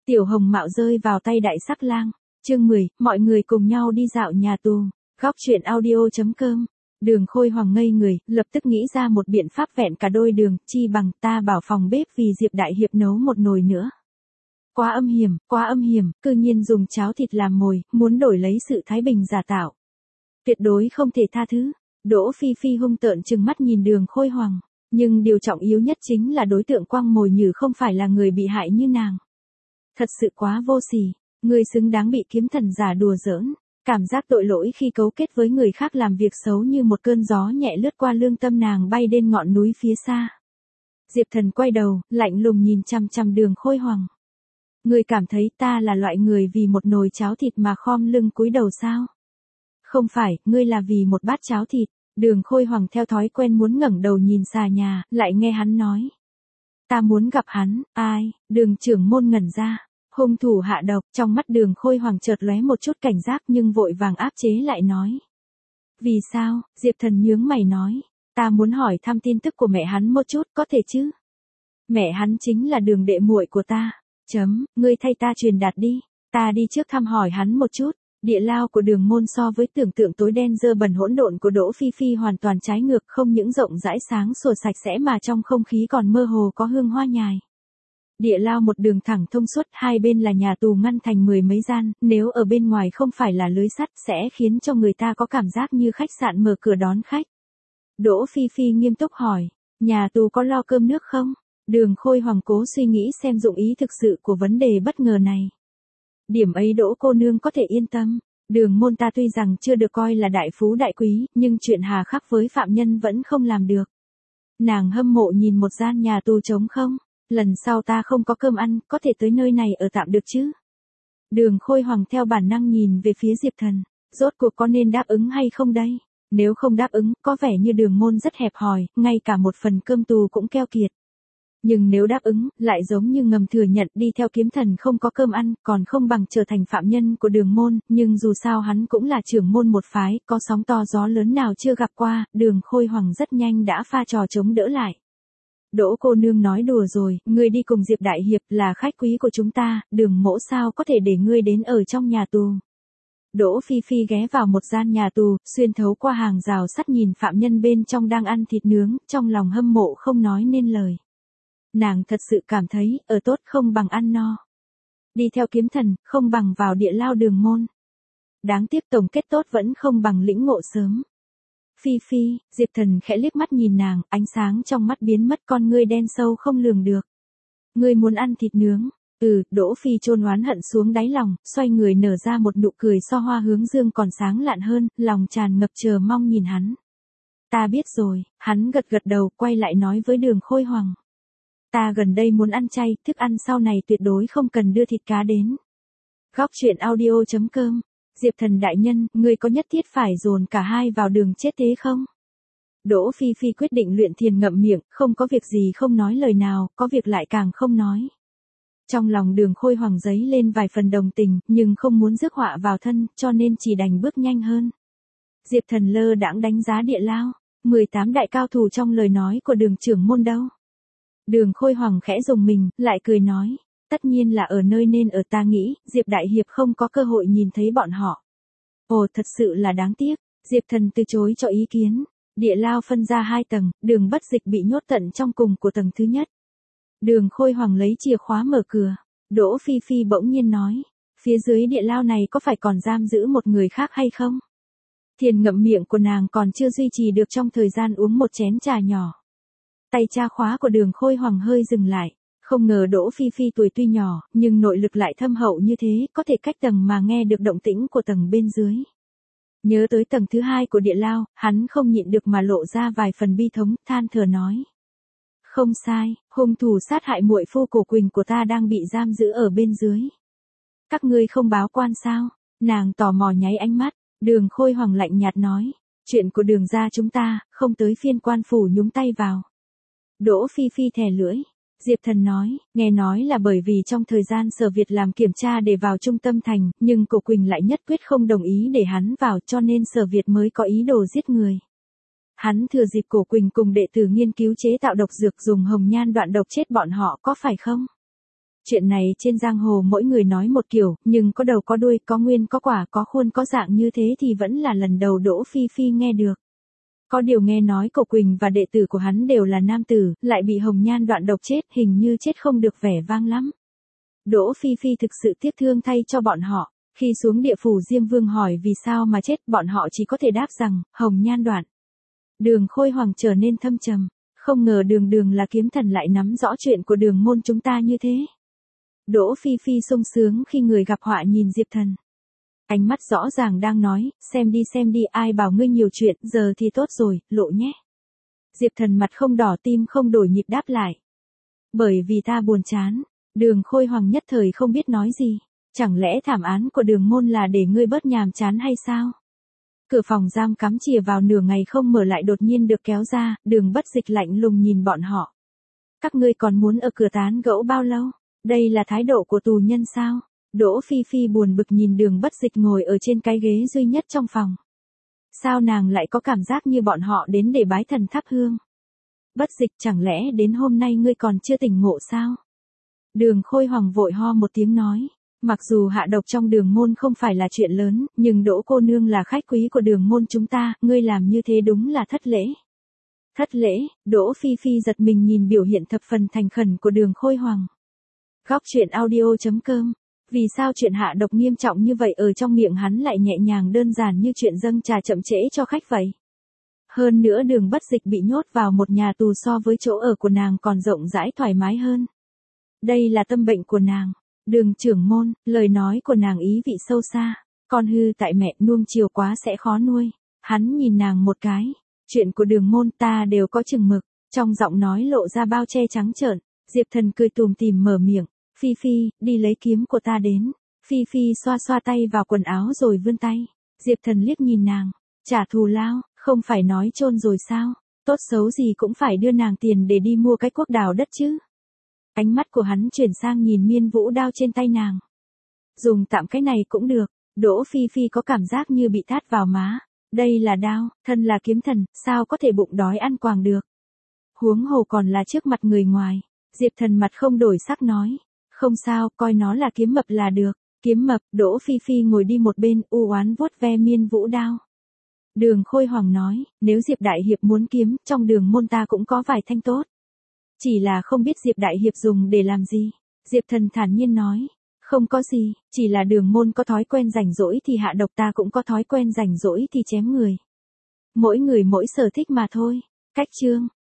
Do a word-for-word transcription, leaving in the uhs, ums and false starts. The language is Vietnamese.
Tiểu Hồng Mạo rơi vào tay Đại Sắc Lang. Chương mười, mọi người cùng nhau đi dạo nhà tù. Góc truyện audio chấm com. Đường Khôi Hoàng ngây người, lập tức nghĩ ra một biện pháp vẹn cả đôi đường, chi bằng ta bảo phòng bếp vì Diệp Đại Hiệp nấu một nồi nữa. Quá âm hiểm, quá âm hiểm, cư nhiên dùng cháo thịt làm mồi, muốn đổi lấy sự thái bình giả tạo. Tuyệt đối không thể tha thứ. Đỗ Phi Phi hung tợn trừng mắt nhìn Đường Khôi Hoàng, nhưng điều trọng yếu nhất chính là đối tượng quăng mồi nhử không phải là người bị hại như nàng. Thật sự quá vô sỉ, người xứng đáng bị kiếm thần giả đùa giỡn. Cảm giác tội lỗi khi cấu kết với người khác làm việc xấu như một cơn gió nhẹ lướt qua lương tâm nàng bay đến ngọn núi phía xa. Diệp Thần quay đầu, lạnh lùng nhìn chằm chằm Đường Khôi Hoàng. Ngươi cảm thấy ta là loại người vì một nồi cháo thịt mà khom lưng cúi đầu sao? Không phải, ngươi là vì một bát cháo thịt. Đường Khôi Hoàng theo thói quen muốn ngẩng đầu nhìn xà nhà, lại nghe hắn nói. Ta muốn gặp hắn. Ai? Đường trưởng môn ngẩn ra. Hung thủ hạ độc, trong mắt Đường Khôi Hoàng chợt lóe một chút cảnh giác nhưng vội vàng áp chế lại nói. Vì sao? Diệp Thần nhướng mày nói. Ta muốn hỏi thăm tin tức của mẹ hắn một chút, có thể chứ? Mẹ hắn chính là Đường đệ muội của ta. Chấm, ngươi thay ta truyền đạt đi. Ta đi trước thăm hỏi hắn một chút. Địa lao của Đường môn so với tưởng tượng tối đen dơ bẩn hỗn độn của Đỗ Phi Phi hoàn toàn trái ngược, không những rộng rãi sáng sủa sạch sẽ mà trong không khí còn mơ hồ có hương hoa nhài. Địa lao một đường thẳng thông suốt, hai bên là nhà tù ngăn thành mười mấy gian, nếu ở bên ngoài không phải là lưới sắt sẽ khiến cho người ta có cảm giác như khách sạn mở cửa đón khách. Đỗ Phi Phi nghiêm túc hỏi, nhà tù có lo cơm nước không? Đường Khôi Hoàng cố suy nghĩ xem dụng ý thực sự của vấn đề bất ngờ này. Điểm ấy Đỗ cô nương có thể yên tâm. Đường môn ta tuy rằng chưa được coi là đại phú đại quý, nhưng chuyện hà khắc với phạm nhân vẫn không làm được. Nàng hâm mộ nhìn một gian nhà tù trống không. Lần sau ta không có cơm ăn, có thể tới nơi này ở tạm được chứ? Đường Khôi Hoàng theo bản năng nhìn về phía Diệp Thần. Rốt cuộc có nên đáp ứng hay không đây? Nếu không đáp ứng, có vẻ như Đường môn rất hẹp hòi, ngay cả một phần cơm tù cũng keo kiệt. Nhưng nếu đáp ứng, lại giống như ngầm thừa nhận đi theo kiếm thần không có cơm ăn, còn không bằng trở thành phạm nhân của Đường môn, nhưng dù sao hắn cũng là trưởng môn một phái, có sóng to gió lớn nào chưa gặp qua, Đường Khôi Hoàng rất nhanh đã pha trò chống đỡ lại. Đỗ cô nương nói đùa rồi, ngươi đi cùng Diệp Đại Hiệp là khách quý của chúng ta, Đường mỗ sao có thể để ngươi đến ở trong nhà tù. Đỗ Phi Phi ghé vào một gian nhà tù, xuyên thấu qua hàng rào sắt nhìn phạm nhân bên trong đang ăn thịt nướng, trong lòng hâm mộ không nói nên lời. Nàng thật sự cảm thấy, ở tốt không bằng ăn no. Đi theo kiếm thần, không bằng vào địa lao Đường môn. Đáng tiếc tổng kết tốt vẫn không bằng lĩnh ngộ sớm. Phi Phi, Diệp Thần khẽ liếc mắt nhìn nàng, ánh sáng trong mắt biến mất, con ngươi đen sâu không lường được. Ngươi muốn ăn thịt nướng? Ừ, Đỗ Phi chôn oán hận xuống đáy lòng, xoay người nở ra một nụ cười so hoa hướng dương còn sáng lạn hơn, lòng tràn ngập chờ mong nhìn hắn. Ta biết rồi, hắn gật gật đầu, quay lại nói với Đường Khôi Hoàng. Ta gần đây muốn ăn chay, thức ăn sau này tuyệt đối không cần đưa thịt cá đến. Góc truyện audio chấm com. Diệp Thần đại nhân, ngươi có nhất thiết phải dồn cả hai vào đường chết thế không? Đỗ Phi Phi quyết định luyện thiền ngậm miệng, không có việc gì không nói lời nào, có việc lại càng không nói. Trong lòng Đường Khôi Hoàng giấy lên vài phần đồng tình, nhưng không muốn rước họa vào thân, cho nên chỉ đành bước nhanh hơn. Diệp Thần lơ đãng đánh giá địa lao, mười tám đại cao thủ trong lời nói của Đường trưởng môn đâu? Đường Khôi Hoàng khẽ rùng mình, lại cười nói. Tất nhiên là ở nơi nên ở, ta nghĩ, Diệp Đại Hiệp không có cơ hội nhìn thấy bọn họ. Ồ, thật sự là đáng tiếc. Diệp Thần từ chối cho ý kiến. Địa lao phân ra hai tầng, Đường Bất Dịch bị nhốt tận trong cùng của tầng thứ nhất. Đường Khôi Hoàng lấy chìa khóa mở cửa. Đỗ Phi Phi bỗng nhiên nói. Phía dưới địa lao này có phải còn giam giữ một người khác hay không? Thiền ngậm miệng của nàng còn chưa duy trì được trong thời gian uống một chén trà nhỏ. Tay tra khóa của Đường Khôi Hoàng hơi dừng lại. Không ngờ Đỗ Phi Phi tuổi tuy nhỏ, nhưng nội lực lại thâm hậu như thế, có thể cách tầng mà nghe được động tĩnh của tầng bên dưới. Nhớ tới tầng thứ hai của địa lao, hắn không nhịn được mà lộ ra vài phần bi thống, than thở nói. Không sai, hung thủ sát hại muội phu Cổ Quỳnh của ta đang bị giam giữ ở bên dưới. Các ngươi không báo quan sao? Nàng tò mò nháy ánh mắt, Đường Khôi Hoàng lạnh nhạt nói. Chuyện của Đường gia chúng ta, không tới phiên quan phủ nhúng tay vào. Đỗ Phi Phi thè lưỡi. Diệp Thần nói, nghe nói là bởi vì trong thời gian Sở Việt làm kiểm tra để vào trung tâm thành, nhưng Cổ Quỳnh lại nhất quyết không đồng ý để hắn vào, cho nên Sở Việt mới có ý đồ giết người. Hắn thừa dịp Cổ Quỳnh cùng đệ tử nghiên cứu chế tạo độc dược dùng hồng nhan đoạn độc chết bọn họ, có phải không? Chuyện này trên giang hồ mỗi người nói một kiểu, nhưng có đầu có đuôi, có nguyên có quả, có khuôn có dạng như thế thì vẫn là lần đầu Đỗ Phi Phi nghe được. Có điều nghe nói Cổ Quỳnh và đệ tử của hắn đều là nam tử, lại bị Hồng Nhan đoạn độc chết, hình như chết không được vẻ vang lắm. Đỗ Phi Phi thực sự tiếc thương thay cho bọn họ. Khi xuống địa phủ Diêm Vương hỏi vì sao mà chết, bọn họ chỉ có thể đáp rằng, Hồng Nhan đoạn. Đường Khôi Hoàng trở nên thâm trầm. Không ngờ đường đường là kiếm thần lại nắm rõ chuyện của đường môn chúng ta như thế. Đỗ Phi Phi sung sướng khi người gặp họa nhìn Diệp Thần. Ánh mắt rõ ràng đang nói, xem đi xem đi, ai bảo ngươi nhiều chuyện, giờ thì tốt rồi, lộ nhé. Diệp Thần mặt không đỏ tim không đổi nhịp đáp lại. Bởi vì ta buồn chán. Đường Khôi Hoàng nhất thời không biết nói gì. Chẳng lẽ thảm án của đường môn là để ngươi bớt nhàm chán hay sao? Cửa phòng giam cắm chìa vào nửa ngày không mở lại đột nhiên được kéo ra, Đường Bất Dịch lạnh lùng nhìn bọn họ. Các ngươi còn muốn ở cửa tán gẫu bao lâu? Đây là thái độ của tù nhân sao? Đỗ Phi Phi buồn bực nhìn Đường Bất Dịch ngồi ở trên cái ghế duy nhất trong phòng. Sao nàng lại có cảm giác như bọn họ đến để bái thần thắp hương? Bất Dịch, chẳng lẽ đến hôm nay ngươi còn chưa tỉnh ngộ sao? Đường Khôi Hoàng vội ho một tiếng nói. Mặc dù hạ độc trong đường môn không phải là chuyện lớn, nhưng Đỗ cô nương là khách quý của đường môn chúng ta, ngươi làm như thế đúng là thất lễ. Thất lễ, Đỗ Phi Phi giật mình nhìn biểu hiện thập phần thành khẩn của Đường Khôi Hoàng. Góc truyện audio chấm com. Vì sao chuyện hạ độc nghiêm trọng như vậy ở trong miệng hắn lại nhẹ nhàng đơn giản như chuyện dâng trà chậm trễ cho khách vậy? Hơn nữa Đường Bất Dịch bị nhốt vào một nhà tù so với chỗ ở của nàng còn rộng rãi thoải mái hơn. Đây là tâm bệnh của nàng. Đường trưởng môn, lời nói của nàng ý vị sâu xa. Con hư tại mẹ, nuông chiều quá sẽ khó nuôi. Hắn nhìn nàng một cái. Chuyện của đường môn ta đều có chừng mực. Trong giọng nói lộ ra bao che trắng trợn. Diệp Thần cười tùm tìm mở miệng. Phi Phi, đi lấy kiếm của ta đến. Phi Phi xoa xoa tay vào quần áo rồi vươn tay. Diệp Thần liếc nhìn nàng. Trả thù lao, không phải nói chôn rồi sao? Tốt xấu gì cũng phải đưa nàng tiền để đi mua cái cuốc đào đất chứ. Ánh mắt của hắn chuyển sang nhìn miên vũ đao trên tay nàng. Dùng tạm cái này cũng được. Đỗ Phi Phi có cảm giác như bị tát vào má. Đây là đao, thân là kiếm thần, sao có thể bụng đói ăn quàng được. Huống hồ còn là trước mặt người ngoài. Diệp Thần mặt không đổi sắc nói. Không sao, coi nó là kiếm mập là được. Kiếm mập, Đỗ Phi Phi ngồi đi một bên, u oán vuốt ve miên vũ đao. Đường Khôi Hoàng nói, nếu Diệp Đại Hiệp muốn kiếm, trong đường môn ta cũng có vài thanh tốt. Chỉ là không biết Diệp Đại Hiệp dùng để làm gì. Diệp Thần thản nhiên nói. Không có gì, chỉ là đường môn có thói quen rảnh rỗi thì hạ độc, ta cũng có thói quen rảnh rỗi thì chém người. Mỗi người mỗi sở thích mà thôi. Cách chương.